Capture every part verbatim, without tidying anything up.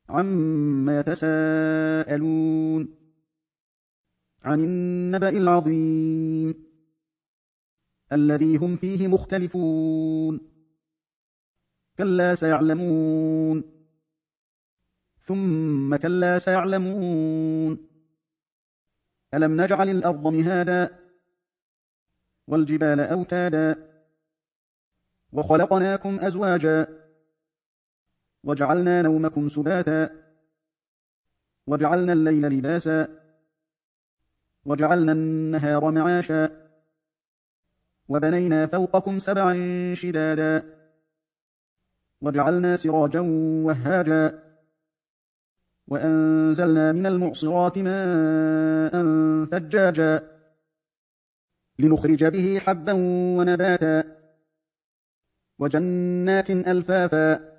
عما يتساءلون عن النبأ العظيم الذي هم فيه مختلفون كلا سيعلمون ثم كلا سيعلمون ألم نجعل الأرض مهادا والجبال أوتادا وخلقناكم أزواجا وجعلنا نومكم سباتا وجعلنا الليل لباسا وجعلنا النهار معاشا وبنينا فوقكم سبعا شدادا وجعلنا سراجا وهاجا وأنزلنا من المعصرات ماء ثجاجا لنخرج به حبا ونباتا وجنات ألفافا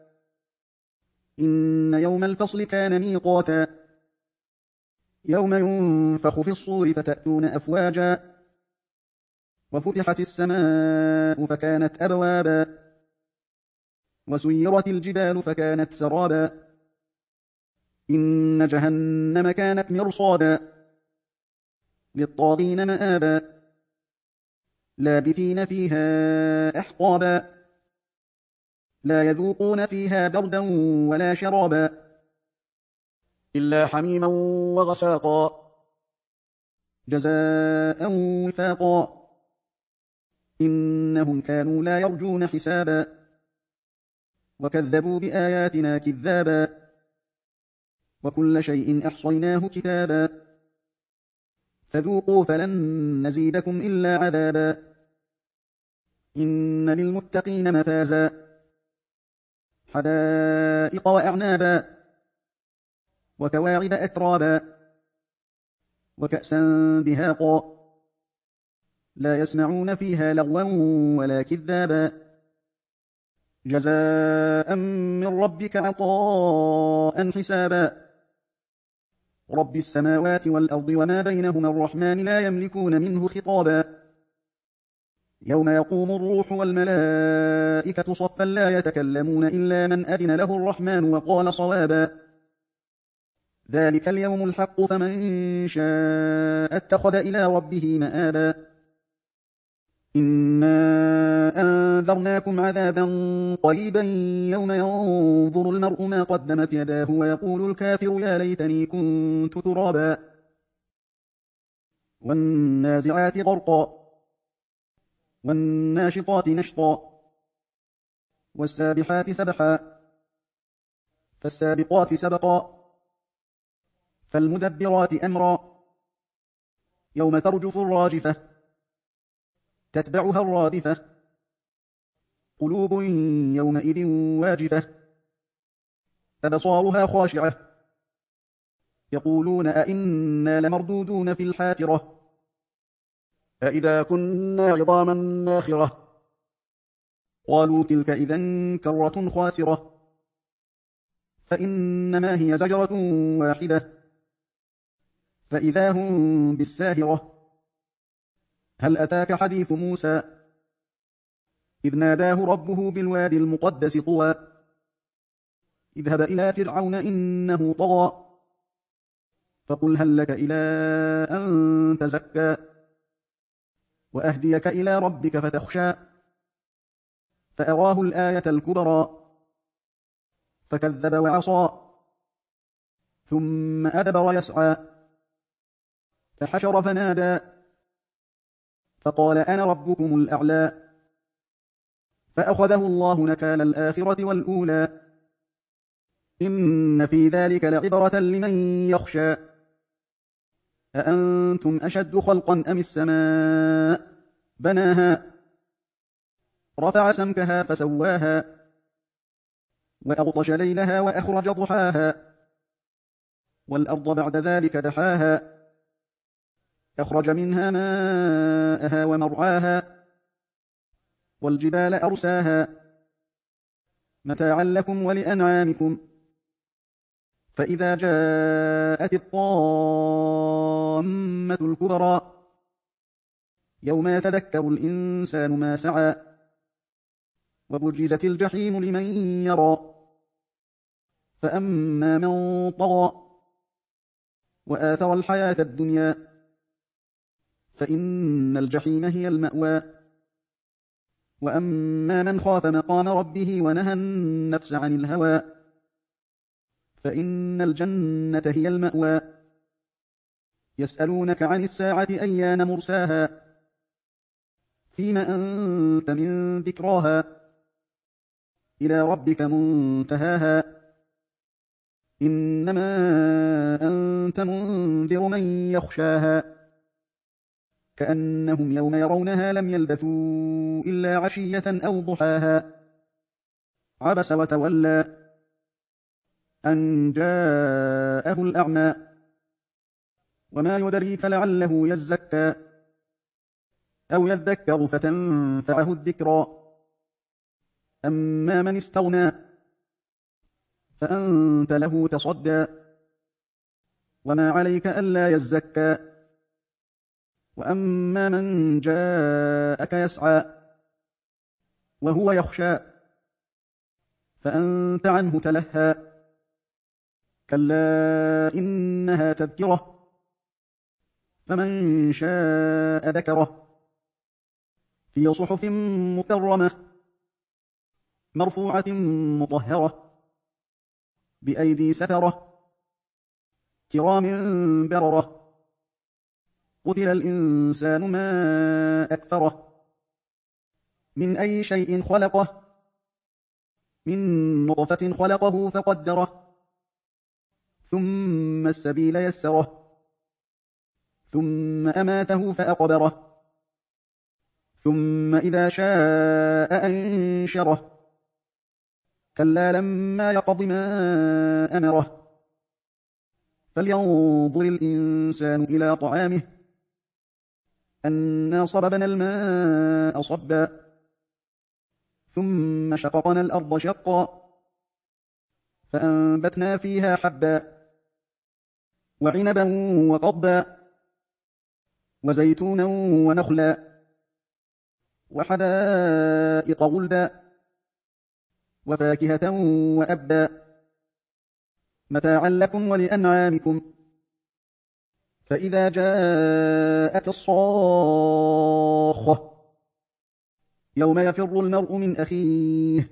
إن يوم الفصل كان ميقاتا يوم ينفخ في الصور فتأتون أفواجا وفتحت السماء فكانت أبوابا وسيرت الجبال فكانت سرابا إن جهنم كانت مرصادا للطاغين مآبا لابثين فيها أحقابا لا يذوقون فيها بردا ولا شرابا إلا حميما وغساقا جزاء وفاقا إنهم كانوا لا يرجون حسابا وكذبوا بآياتنا كذابا وكل شيء أحصيناه كتابا فذوقوا فلن نزيدكم إلا عذابا إن للمتقين مفازا حدائق وأعنابا وكواعب أترابا وكأسا دهاقا لا يسمعون فيها لغوا ولا كذابا جزاء من ربك عطاء حسابا رب السماوات والأرض وما بينهما الرحمن لا يملكون منه خطابا يوم يقوم الروح والملائكة صفا لا يتكلمون إلا من أذن له الرحمن وقال صوابا ذلك اليوم الحق فمن شاء اتخذ إلى ربه مآبا إنا أنذرناكم عذابا قريبا يوم ينظر المرء ما قدمت يداه ويقول الكافر يا ليتني كنت ترابا والنازعات غرقا والناشطات نشطا والسابحات سبحا فالسابقات سبقا فالمدبرات أمرا يوم ترجف الراجفة تتبعها الرادفة قلوب يومئذ واجفة أبصارها خاشعة يقولون أئنا لمردودون في الحافرة أئذا كنا عظاما ناخرة قالوا تلك إذن كرة خاسرة فإنما هي زجرة واحدة فإذا هم بالساهرة هل أتاك حديث موسى إذ ناداه ربه بالوادي المقدس طوى اذهب إلى فرعون إنه طغى فقل هل لك إلى أن تزكى وأهديك إلى ربك فتخشى فأراه الآية الكبرى فكذب وعصى ثم أدبر يسعى فحشر فنادى فقال أنا ربكم الأعلى فأخذه الله نكال الآخرة والأولى إن في ذلك لعبرة لمن يخشى أأنتم أشد خلقا أم السماء بناها رفع سمكها فسواها وأغطش ليلها وأخرج ضحاها والأرض بعد ذلك دحاها أخرج منها ماءها ومرعاها والجبال أرساها متاعا لكم ولأنعامكم فإذا جاءت الطامة الكبرى يوم يتذكر الإنسان ما سعى وبرزت الجحيم لمن يرى فأما من طغى وآثر الحياة الدنيا فإن الجحيم هي المأوى. وأما من خاف مقام ربه ونهى النفس عن الهوى فإن الجنة هي المأوى. يسألونك عن الساعة أيان مرساها فيم أنت من ذكراها إلى ربك منتهاها إنما أنت منذر من يخشاها كأنهم يوم يرونها لم يلبثوا إلا عشية أو ضحاها عبس وتولى أن جاءه الأعمى وما يدريك لعله يزكى أو يذكر فتنفعه الذكرى أما من استغنى فأنت له تصدى وما عليك ألا يزكى وأما من جاءك يسعى وهو يخشى فأنت عنه تلهى كلا إنها تذكرة فمن شاء ذكره في صحف مكرمة مرفوعة مطهرة بأيدي سفرة كرام بررة قتل الإنسان ما أكفره من أي شيء خلقه من نطفة خلقه فقدره ثم السبيل يسره ثم أماته فأقبره ثم إذا شاء أنشره كلا لما يقض ما أمره فلينظر الإنسان إلى طعامه أنا صببنا الماء صبا ثم شققنا الأرض شقا فأنبتنا فيها حبا وعنبا وقضبا وزيتونا ونخلا وحدائق غلبا وفاكهة وأبا متاعا لكم ولأنعامكم فإذا جاءت الصاخة يوم يفر المرء من أخيه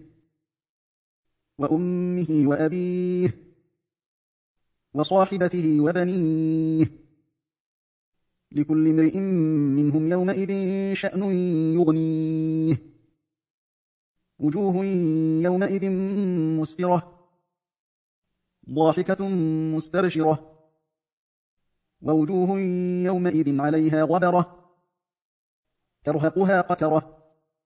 وأمه وأبيه وصاحبته وبنيه لكل امرئ منهم يومئذ شأن يغنيه وجوه يومئذ مسفرة ضاحكة مستبشرة ووجوه يومئذ عليها غبرة ترهقها قترة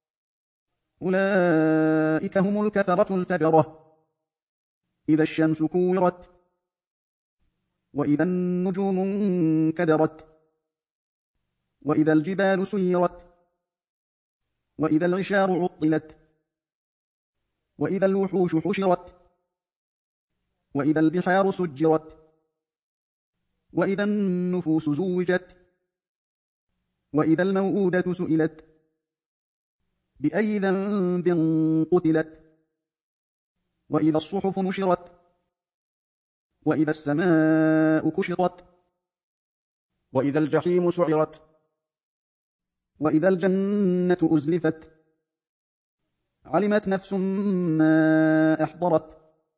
أولئك هم الكفرة الفجرة إذا الشمس كورت وإذا النجوم انكدرت وإذا الجبال سيرت وإذا العشار عطلت وإذا الوحوش حشرت وإذا البحار سجرت وإذا النفوس زوجت وإذا الموءودة سئلت بأي ذنب قتلت وإذا الصحف نشرت وإذا السماء كشطت وإذا الجحيم سعرت وإذا الجنة أزلفت علمت نفس ما أحضرت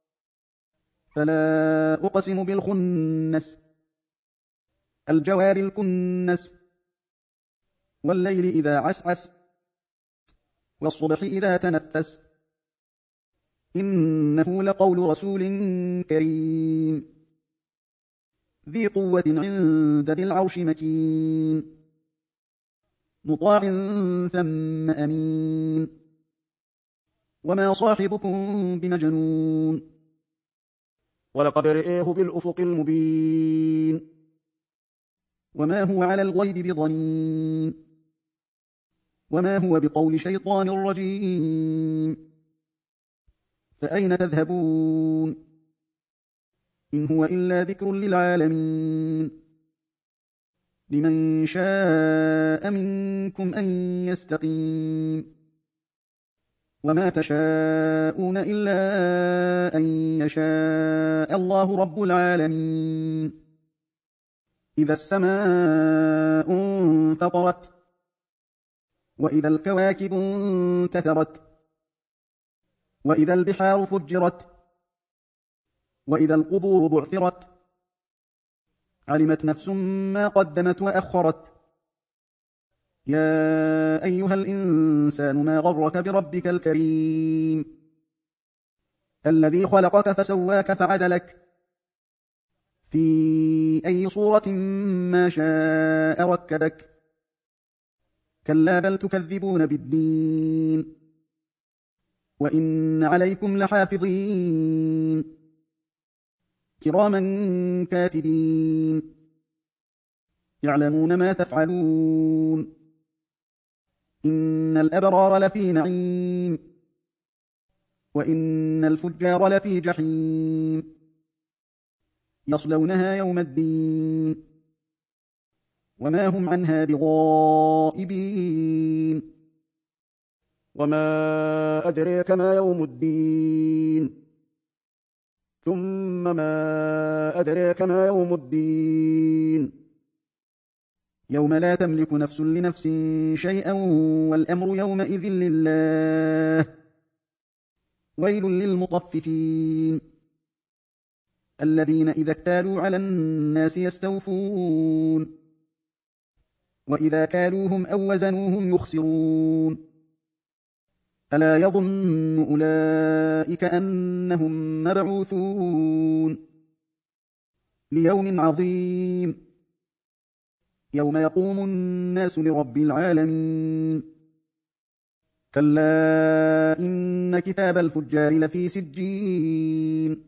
فلا أقسم بالخنس الجوار الكنس والليل إذا عسعس والصبح إذا تنفس إنه لقول رسول كريم ذي قوة عند ذي العرش مكين مطاع ثم أمين وما صاحبكم بمجنون ولقد رئيه بالأفق المبين وما هو على الغيب بضنين وما هو بقول شيطان رجيم فأين تذهبون إن هو إلا ذكر للعالمين لمن شاء منكم أن يستقيم وما تشاءون إلا أن يشاء الله رب العالمين. إذا السماء انفطرت وإذا الكواكب انتثرت وإذا البحار فجرت وإذا القبور بعثرت علمت نفس ما قدمت وأخرت. يا أيها الإنسان ما غرك بربك الكريم الذي خلقك فسواك فعدلك في أي صورة ما شاء ركبك. كلا بل تكذبون بالدين وإن عليكم لحافظين كراما كاتبين يعلمون ما تفعلون. إن الأبرار لفي نعيم وإن الفجار لفي جحيم يصلونها يوم الدين وما هم عنها بغائبين. وما أدريك ما يوم الدين ثم ما أدريك ما يوم الدين يوم لا تملك نفس لنفس شيئا والأمر يومئذ لله. ويل للمطففين الذين إذا اكتالوا على الناس يستوفون وإذا كالوهم أو وزنوهم يخسرون. ألا يظن أولئك أنهم مبعوثون ليوم عظيم يوم يقوم الناس لرب العالمين. كلا إن كتاب الفجار لفي سجين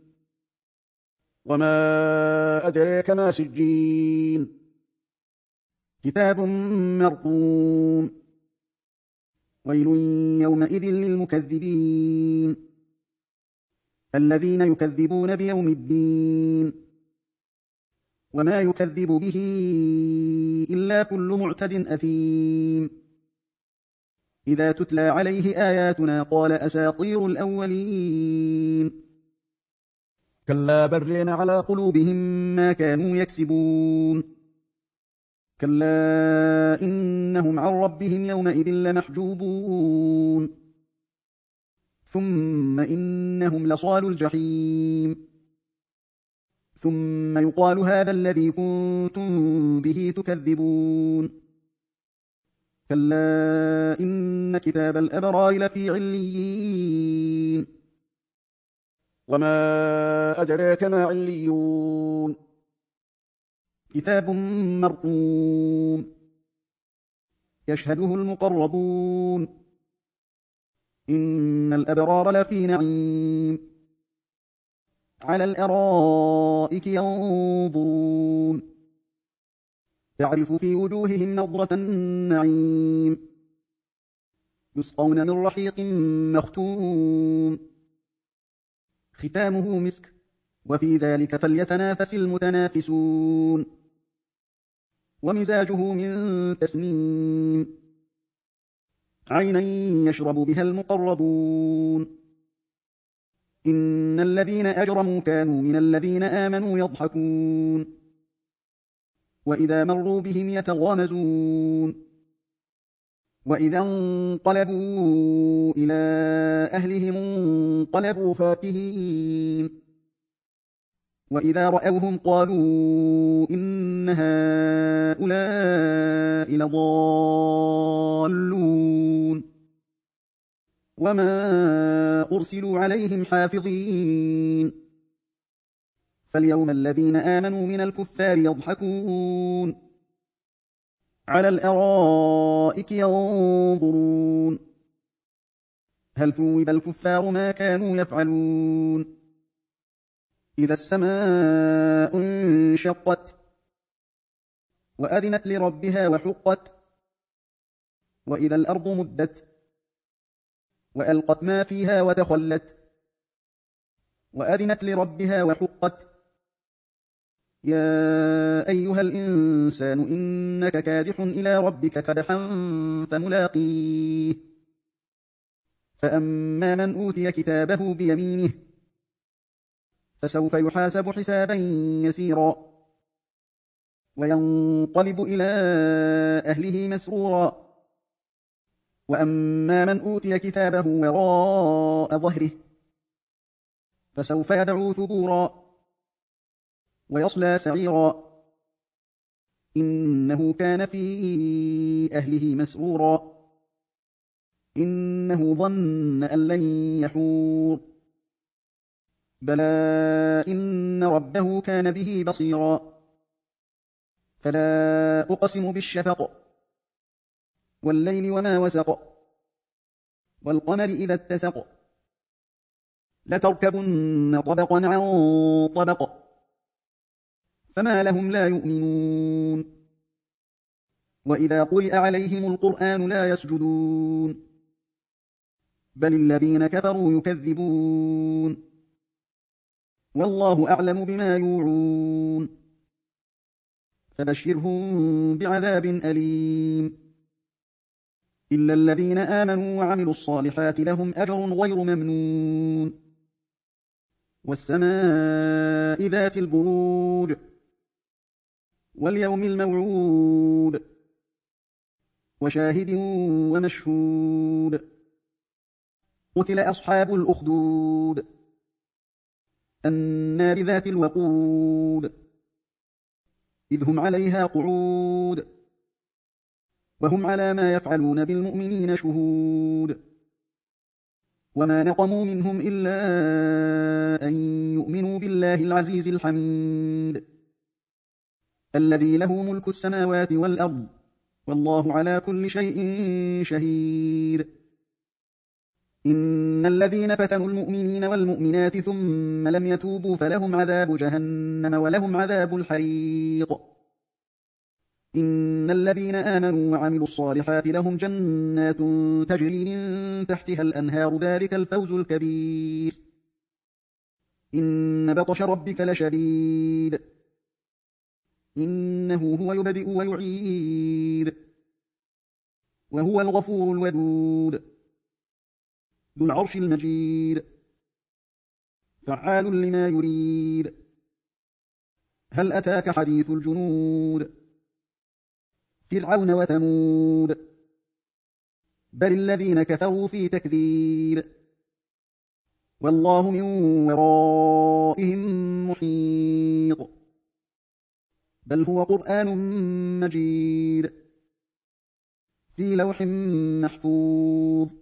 وما أدريك ما سجين كتاب مرقوم. ويل يومئذ للمكذبين الذين يكذبون بيوم الدين وما يكذب به إلا كل معتد أثيم. إذا تتلى عليه آياتنا قال أساطير الأولين كلا برين على قلوبهم ما كانوا يكسبون. كلا إنهم عن ربهم يومئذ لمحجوبون ثم إنهم لصالو الجحيم ثم يقال هذا الذي كنتم به تكذبون. كلا إن كتاب الأبرار لفي عليين وما أدريك ما عليون كتاب مرقوم يشهده المقربون. إن الأبرار لفي نعيم على الأرائك ينظرون تعرف في وجوههم نضرة النعيم يسقون من رحيق مختوم ختامه مسك وفي ذلك فليتنافس المتنافسون. ومزاجه من تسنيم عينا يشرب بها المقربون. إن الذين أجرموا كانوا من الذين آمنوا يضحكون وإذا مروا بهم يتغامزون وإذا انقلبوا إلى أهلهم انقلبوا فاكهين وإذا رأوهم قالوا إن هؤلاء لضالون وما أرسلوا عليهم حافظين. فاليوم الذين آمنوا من الكفار يضحكون على الأرائك ينظرون هل ثوب الكفار ما كانوا يفعلون. إذا السماء انشقت وأذنت لربها وحقت وإذا الأرض مدت وألقت ما فيها وتخلت وأذنت لربها وحقت. يا أيها الإنسان إنك كادح إلى ربك كدحا فملاقيه فأما من أوتي كتابه بيمينه فسوف يحاسب حسابا يسيرا وينقلب إلى أهله مسرورا. وأما من أوتي كتابه وراء ظهره فسوف يدعو ثبورا ويصلى سعيرا إنه كان في أهله مسرورا إنه ظن أن لن يحور بلى إن ربه كان به بصيرا. فلا أقسم بالشفق والليل وما وسق والقمر إذا اتسق لتركبن طبقا عن طبق فما لهم لا يؤمنون وإذا قرئ عليهم القرآن لا يسجدون بل الذين كفروا يكذبون والله أعلم بما يوعون فبشرهم بعذاب أليم إلا الذين آمنوا وعملوا الصالحات لهم أجر غير ممنون. والسماء ذات البروج واليوم الموعود وشاهد ومشهود قتل أصحاب الأخدود النار ذات الوقود إذ هم عليها قعود وهم على ما يفعلون بالمؤمنين شهود وما نقموا منهم إلا أن يؤمنوا بالله العزيز الحميد الذي له ملك السماوات والأرض والله على كل شيء شهيد. إن الذين فتنوا المؤمنين والمؤمنات ثم لم يتوبوا فلهم عذاب جهنم ولهم عذاب الحريق. إن الذين آمنوا وعملوا الصالحات لهم جنات تجري من تحتها الأنهار ذلك الفوز الكبير. إن بطش ربك لشديد إنه هو يبدئ ويعيد وهو الغفور الودود ذو العرش المجيد فعال لما يريد. هل أتاك حديث الجنود فرعون وثمود بل الذين كفروا في تكذيب والله من ورائهم محيط بل هو قرآن مجيد في لوح محفوظ.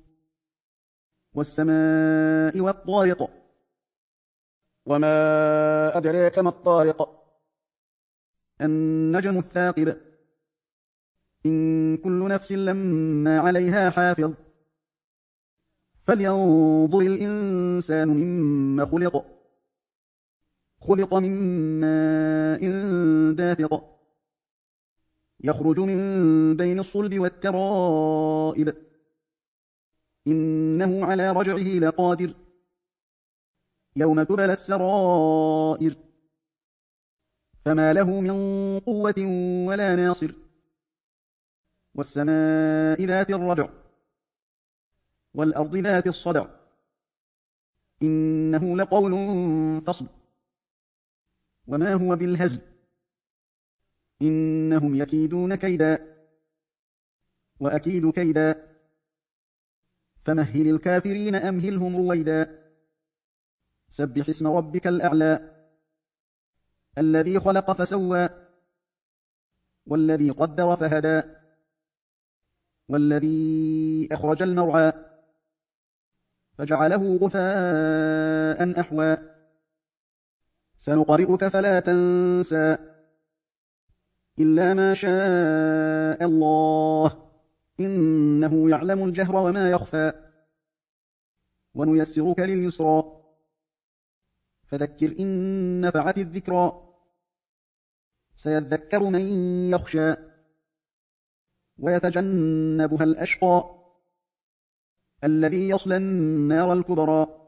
والسماء والطارق وما أدريك ما الطارق النجم الثاقب إن كل نفس لما عليها حافظ فلينظر الإنسان مما خلق خلق من ماء دافق يخرج من بين الصلب والترائب إنه على رجعه لقادر يوم تبلى السرائر فما له من قوة ولا ناصر. والسماء ذات الرجع والأرض ذات الصدع إنه لقول فصل وما هو بالهزل إنهم يكيدون كيدا وأكيد كيدا فمهل الكافرين أمهلهم رويدا. سبح اسم ربك الأعلى الذي خلق فسوى والذي قدر فهدى والذي أخرج المرعى فجعله غثاء أحوى سنقرئك فلا تنسى إلا ما شاء الله إنه يعلم الجهر وما يخفى ونيسرك لليسرى فذكر إن نفعت الذكرى سيذكر من يخشى ويتجنبها الأشقى الذي يصلى النار الكبرى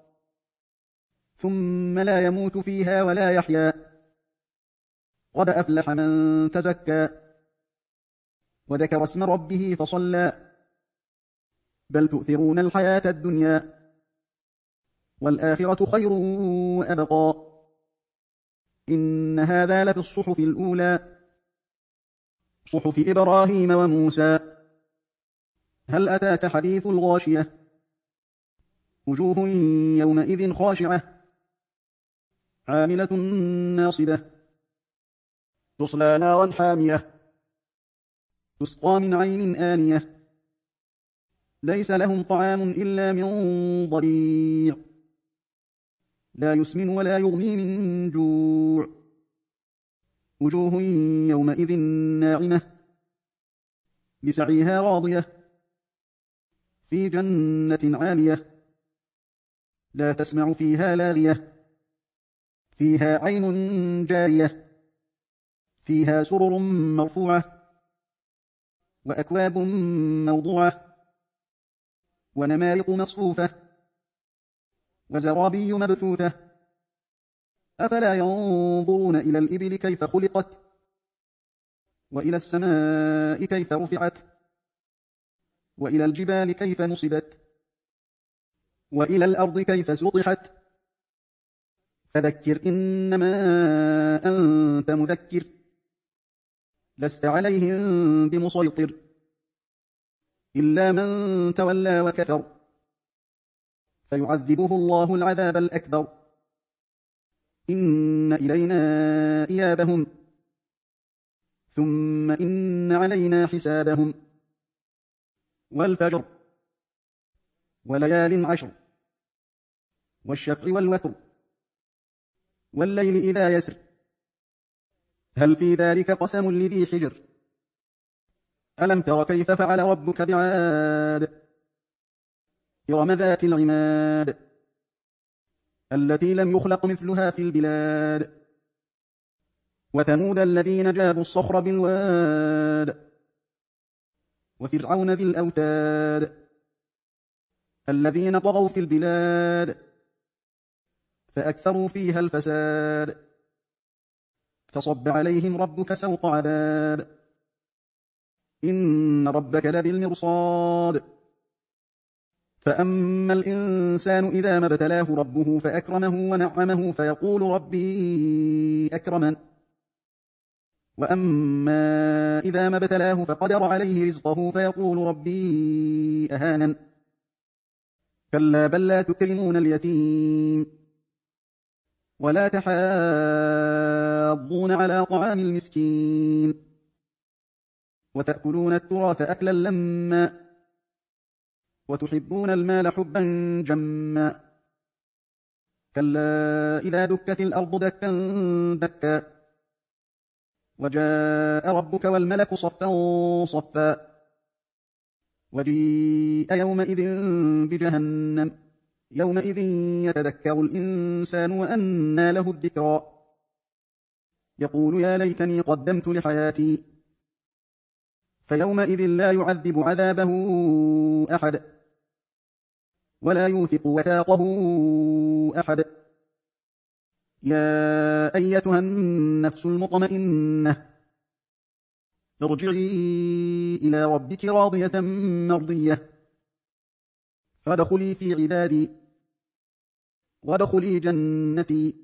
ثم لا يموت فيها ولا يحيا قد أفلح من تزكى وذكر اسم ربه فصلى بل تؤثرون الحياة الدنيا والآخرة خير وأبقى إن هذا لفي الصحف الأولى صحف إبراهيم وموسى. هل أتاك حديث الغاشية وجوه يومئذ خاشعة عاملة ناصبة تصلى نارا حامية تسقى من عين آنية ليس لهم طعام إلا من ضريع لا يسمن ولا يغني من جوع وجوه يومئذ ناعمة لسعيها راضية في جنة عالية لا تسمع فيها لاغية فيها عين جارية فيها سرر مرفوعة وأكواب موضوعة ونمارق مصفوفة وزرابي مبثوثة أفلا ينظرون إلى الإبل كيف خلقت وإلى السماء كيف رفعت وإلى الجبال كيف نصبت وإلى الأرض كيف سطحت فذكر إنما أنت مذكر لست عليهم بمسيطر إلا من تولى وكفر فيعذبه الله العذاب الأكبر إن إلينا إيابهم ثم إن علينا حسابهم والفجر وليال عشر والشفع والوتر والليل إذا يسر هل في ذلك قسم لذي حجر ألم تر كيف فعل ربك بعاد إرم ذات العماد التي لم يخلق مثلها في البلاد وثمود الذين جابوا الصخر بالواد وفرعون ذي الأوتاد الذين طغوا في البلاد فأكثروا فيها الفساد فصب عليهم ربك سوط عذاب إن ربك لبالمرصاد فأما الإنسان إذا ما ابتلاه ربه فأكرمه ونعمه فيقول ربي أكرمن وأما إذا ما ابتلاه فقدر عليه رزقه فيقول ربي أهانن كلا بل لا تكرمون اليتيم ولا تحاضون على طعام المسكين وتأكلون التراث أكلا لما وتحبون المال حبا جما كلا إذا دكت الأرض دكا دكا وجاء ربك والملك صفا صفا وجيء يومئذ بجهنم يومئذ يتذكر الإنسان وأنى له الذكرى يقول يا ليتني قدمت لحياتي فيومئذ لا يعذب عذابه أحد ولا يوثق وثاقه أحد يا أيتها النفس المطمئنة ارجعي إلى ربك راضية مرضية فادخلي في عبادي وادخلي جنتي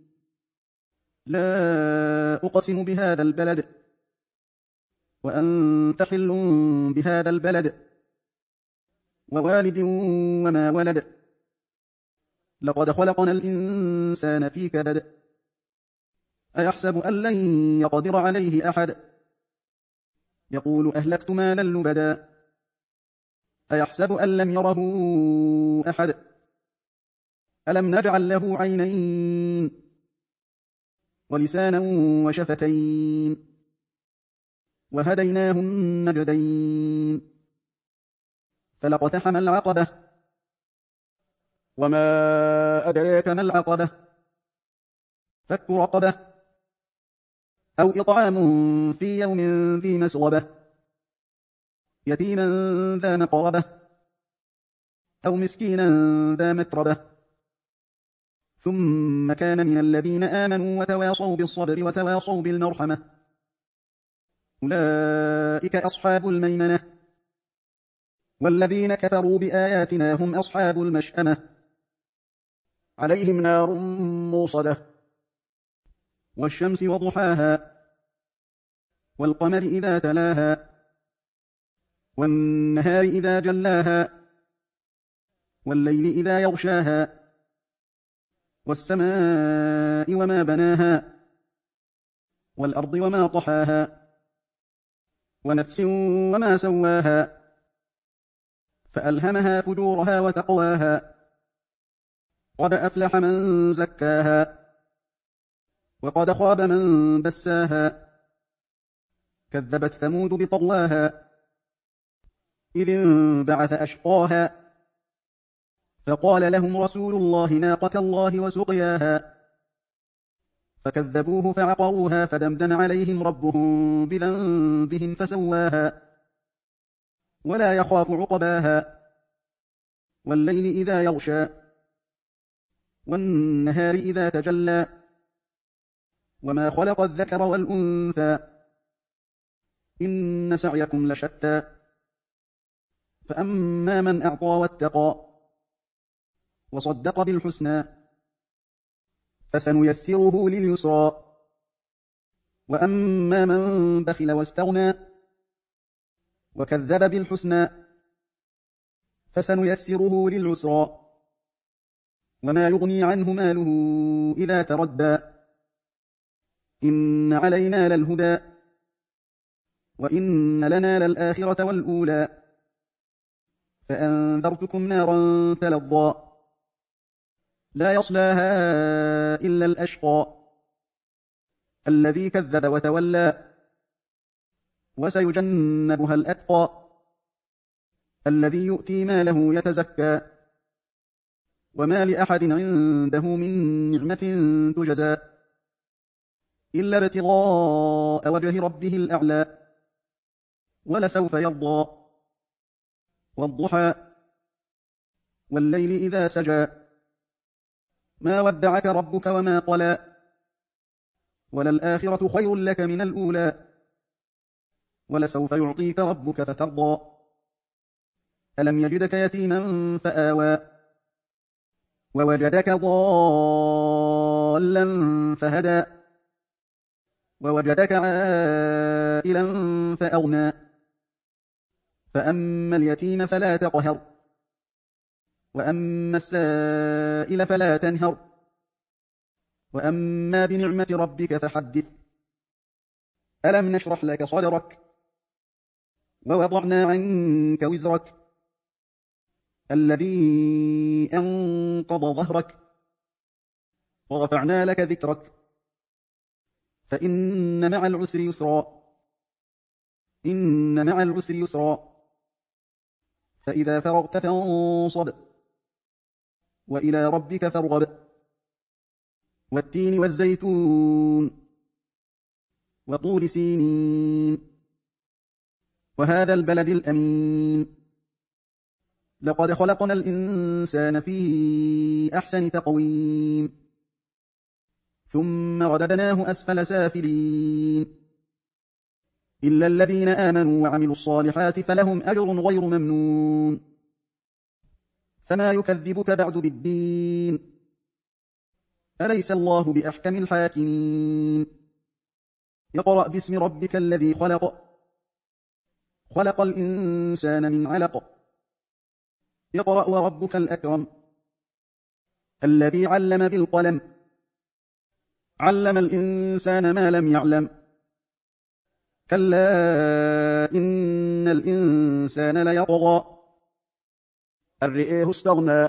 لا أقسم بهذا البلد وأنت حل بهذا البلد ووالد وما ولد لقد خلقنا الإنسان في كبد أيحسب أن لن يقدر عليه أحد يقول أهلكت مالا لبدا أيحسب أن لم يره أحد ألم نجعل له عينين ولسانا وشفتين وهديناه النجدين فلاقتحم العقبة وما أدريك ما العقبة فك رقبة أو إطعام في يوم ذي مسغبة يتيما ذا مقربة أو مسكينا ذا متربة ثم كان من الذين آمنوا وتواصوا بالصبر وتواصوا بالمرحمة أولئك أصحاب الميمنة والذين كفروا بآياتنا هم أصحاب المشأمة عليهم نار موصدة والشمس وضحاها والقمر إذا تلاها والنهار إذا جلاها والليل إذا يغشاها والسماء وما بناها والأرض وما طحاها ونفس وما سواها فألهمها فجورها وتقواها قد أفلح من زكاها وقد خاب من دساها كذبت ثمود بطغواها إذ انبعث أشقاها فقال لهم رسول الله ناقة الله وسقياها فكذبوه فعقروها فدمدم عليهم ربهم بذنبهم فسواها ولا يخاف عقباها والليل إذا يغشى والنهار إذا تجلى وما خلق الذكر والأنثى إن سعيكم لشتى فأما من أعطى واتقى وصدق بالحسنى فسنيسره لليسرى وأما من بخل واستغنى وكذب بالحسنى فسنيسره للعسرى وما يغني عنه ماله إذا تردى إن علينا للهدى وإن لنا للآخرة والأولى فأنذرتكم نارا تلظى لا يصلاها إلا الأشقى الذي كذب وتولى وسيجنبها الأتقى الذي يؤتي ماله يتزكى وما لأحد عنده من نعمة تجزى إلا ابتغاء وجه ربه الأعلى ولسوف يرضى والضحى والليل إذا سجى ما ودعك ربك وما قلى وللآخرة خير لك من الأولى ولسوف يعطيك ربك فترضى ألم يجدك يتيما فآوى ووجدك ضالا فهدى ووجدك عائلا فأغنى فأما اليتيم فلا تقهر وأما السائل فلا تنهر وأما بنعمة ربك فحدث ألم نشرح لك صدرك ووضعنا عنك وزرك الذي أنقض ظهرك ورفعنا لك ذكرك فإن مع العسر يسرا إن مع العسر يسرا فإذا فرغت فانصب وإلى ربك فارغب والتين والزيتون وطور سينين وهذا البلد الأمين لقد خلقنا الإنسان في أحسن تقويم ثم رددناه أسفل سافلين إلا الذين آمنوا وعملوا الصالحات فلهم أجر غير ممنون فما يكذبك بعد بالدين أليس الله بأحكم الحاكمين اقرأ باسم ربك الذي خلق خلق الإنسان من علق اقرأ وربك الأكرم الذي علم بالقلم علم الإنسان ما لم يعلم كلا إن الإنسان ليطغى أن رآه استغنى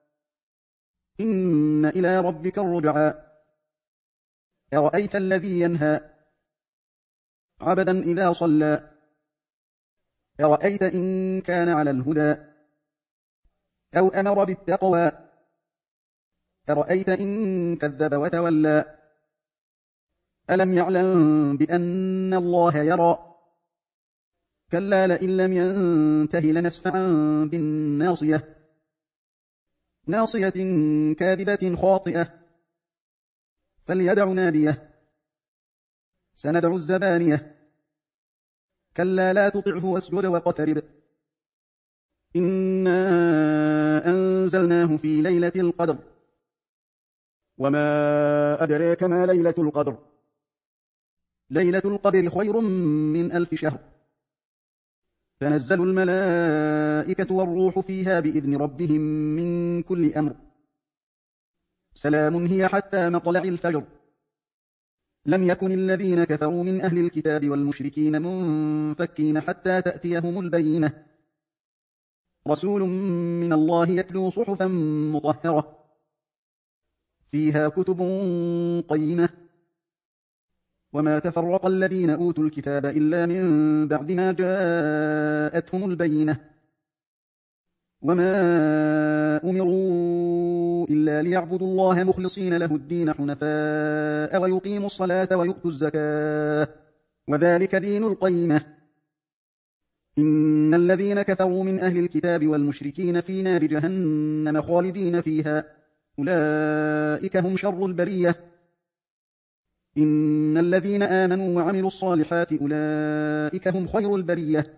إن إلى ربك الرجعى أرأيت الذي ينهى عبدا إذا صلى أرأيت إن كان على الهدى أو أمر بالتقوى أرأيت إن كذب وتولى ألم يعلم بأن الله يرى كلا لئن لم ينته لنسفعا بالناصية ناصية كاذبة خاطئة فليدع ناديه سندع الزبانية كلا لا تطعه واسجد واقترب إنا أنزلناه في ليلة القدر وما أدريك ما ليلة القدر ليلة القدر خير من ألف شهر تنزل الملائكة والروح فيها بإذن ربهم من كل أمر سلام هي حتى مطلع الفجر لم يكن الذين كفروا من أهل الكتاب والمشركين منفكين حتى تأتيهم البينة رسول من الله يتلو صحفا مطهرة فيها كتب قيمة وما تفرق الذين أوتوا الكتاب إلا من بعد ما جاءتهم البينة وما أمروا إلا ليعبدوا الله مخلصين له الدين حنفاء ويقيموا الصلاة ويؤتوا الزكاة وذلك دين القيمة إن الذين كفروا من أهل الكتاب والمشركين في نار جهنم خالدين فيها أولئك هم شر البرية إن الذين آمنوا وعملوا الصالحات أولئك هم خير البرية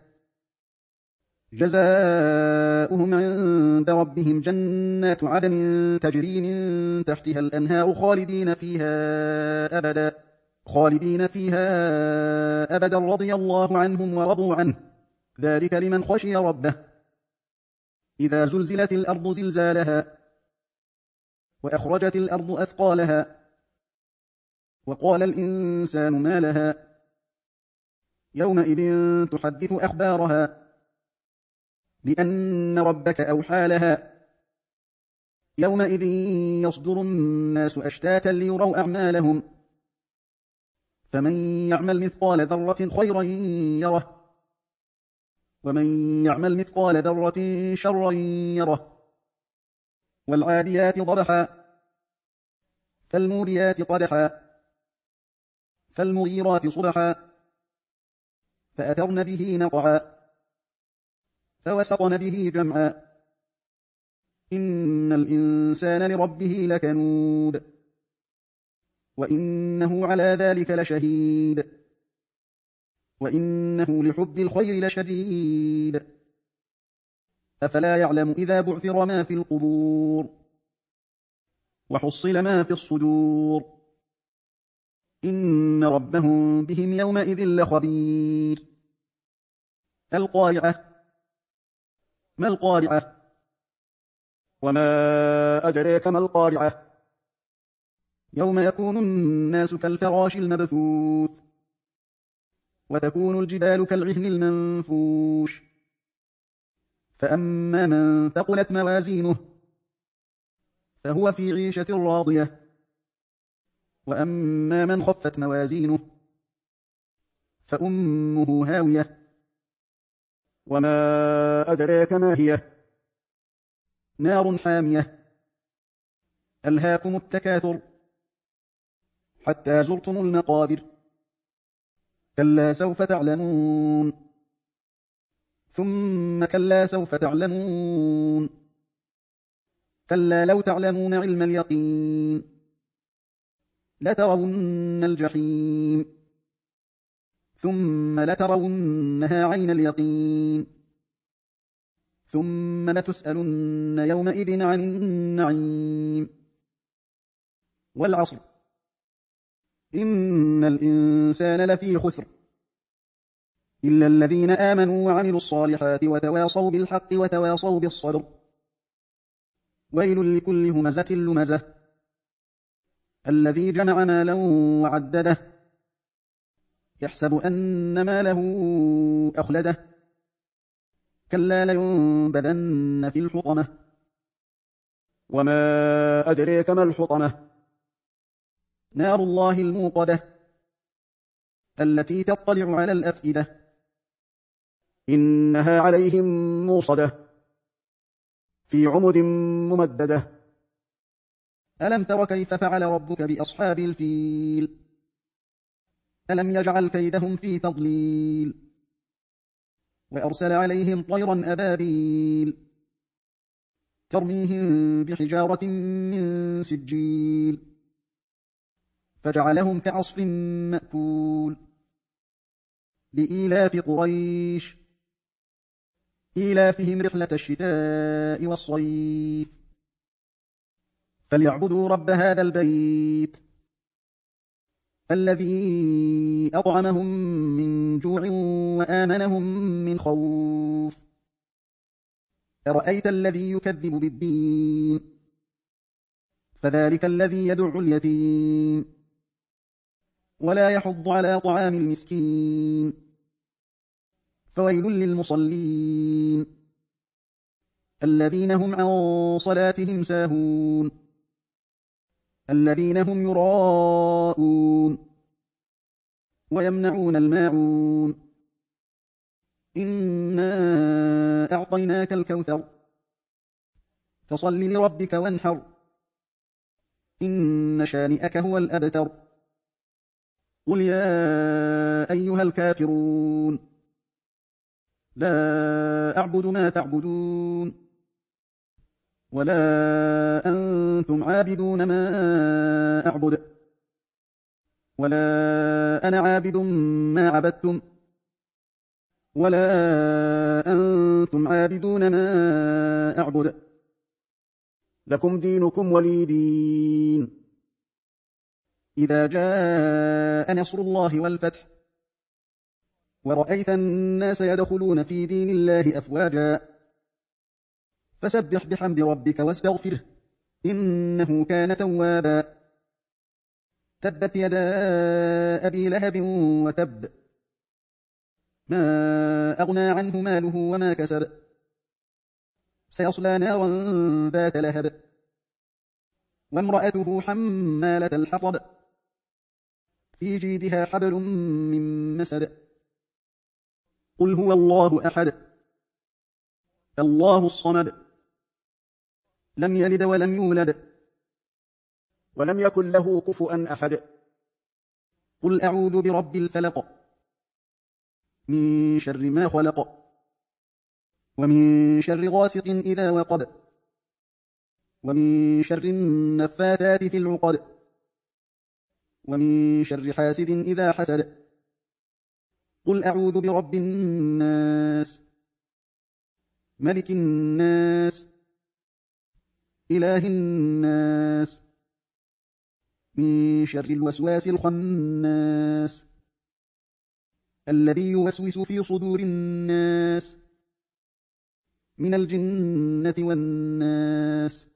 جزاؤهم عند ربهم جنات عدن تجري من تحتها الأنهار خالدين فيها أبدا خالدين فيها أبدا رضي الله عنهم ورضوا عنه ذلك لمن خشي ربه إذا زلزلت الأرض زلزالها وأخرجت الأرض أثقالها وقال الإنسان ما لها يومئذ تحدث أخبارها بأن ربك أوحى لها يومئذ يصدر الناس أشتاتا ليروا أعمالهم فمن يعمل مثقال ذرة خيرا يره ومن يعمل مثقال ذرة شرا يره والعاديات ضبحا فالموريات قدحا فالمغيرات صبحا فأثرن به نقعا فوسطن به جمعا إن الإنسان لربه لكنود وإنه على ذلك لشهيد وإنه لحب الخير لشديد أفلا يعلم إذا بعثر ما في القبور وحصل ما في الصدور إن ربهم بهم يومئذ لخبير القارعة ما القارعة وما أدريك ما القارعة يوم يكون الناس كالفراش المبثوث وتكون الجبال كالعهن المنفوش فأما من ثقلت موازينه فهو في عيشة راضية وأما من خفت موازينه فأمه هاوية وما أدريك ما هي نار حامية ألهاكم التكاثر حتى زرتم المقابر كلا سوف تعلمون ثم كلا سوف تعلمون كلا لو تعلمون علم اليقين لترون الجحيم ثم لترونها عين اليقين ثم لتسألن يومئذ عن النعيم والعصر إن الإنسان لفي خسر إلا الذين آمنوا وعملوا الصالحات وتواصوا بالحق وتواصوا بالصبر ويل لكل همزة لمزة الذي جمع مالا وعدده يحسب أن ماله أخلده كلا لينبذن في الحطمة وما أدريك ما الحطمة نار الله الموقدة التي تطلع على الأفئدة إنها عليهم موصدة في عمد ممددة ألم تر كيف فعل ربك بأصحاب الفيل ألم يجعل كيدهم في تضليل وأرسل عليهم طيرا أبابيل ترميهم بحجارة من سجيل فجعلهم كعصف مأكول لإيلاف قريش إيلافهم رحلة الشتاء والصيف فليعبدوا رب هذا البيت الذي أطعمهم من جوع وآمنهم من خوف أرأيت الذي يكذب بالدين فذلك الذي يدع اليتيم ولا يحض على طعام المسكين فويل للمصلين الذين هم عن صلاتهم ساهون الذين هم يراءون ويمنعون الماعون إنا أعطيناك الكوثر فصل لربك وانحر إن شانئك هو الأبتر قل يا أيها الكافرون لا أعبد ما تعبدون ولا أنتم عابدون ما أعبد ولا أنا عابد ما عبدتم ولا أنتم عابدون ما أعبد لكم دينكم ولي دين. إذا جاء نصر الله والفتح ورأيت الناس يدخلون في دين الله أفواجا فسبح بحمد ربك واستغفره إنه كان توابا تبت يدا أبي لهب وتب ما أغنى عنه ماله وما كسب سيصلى نارا ذات لهب وامرأته حمالة الحطب في جيدها حبل من مسد قل هو الله أحد الله الصمد لم يلد ولم يولد ولم يكن له كفؤا أحد قل أعوذ برب الفلق من شر ما خلق ومن شر غاسق إذا وقب ومن شر النفاثات في العقد ومن شر حاسد إذا حسد قل أعوذ برب الناس ملك الناس إله الناس من شر الوسواس الخناس الذي يوسوس في صدور الناس من الجنة والناس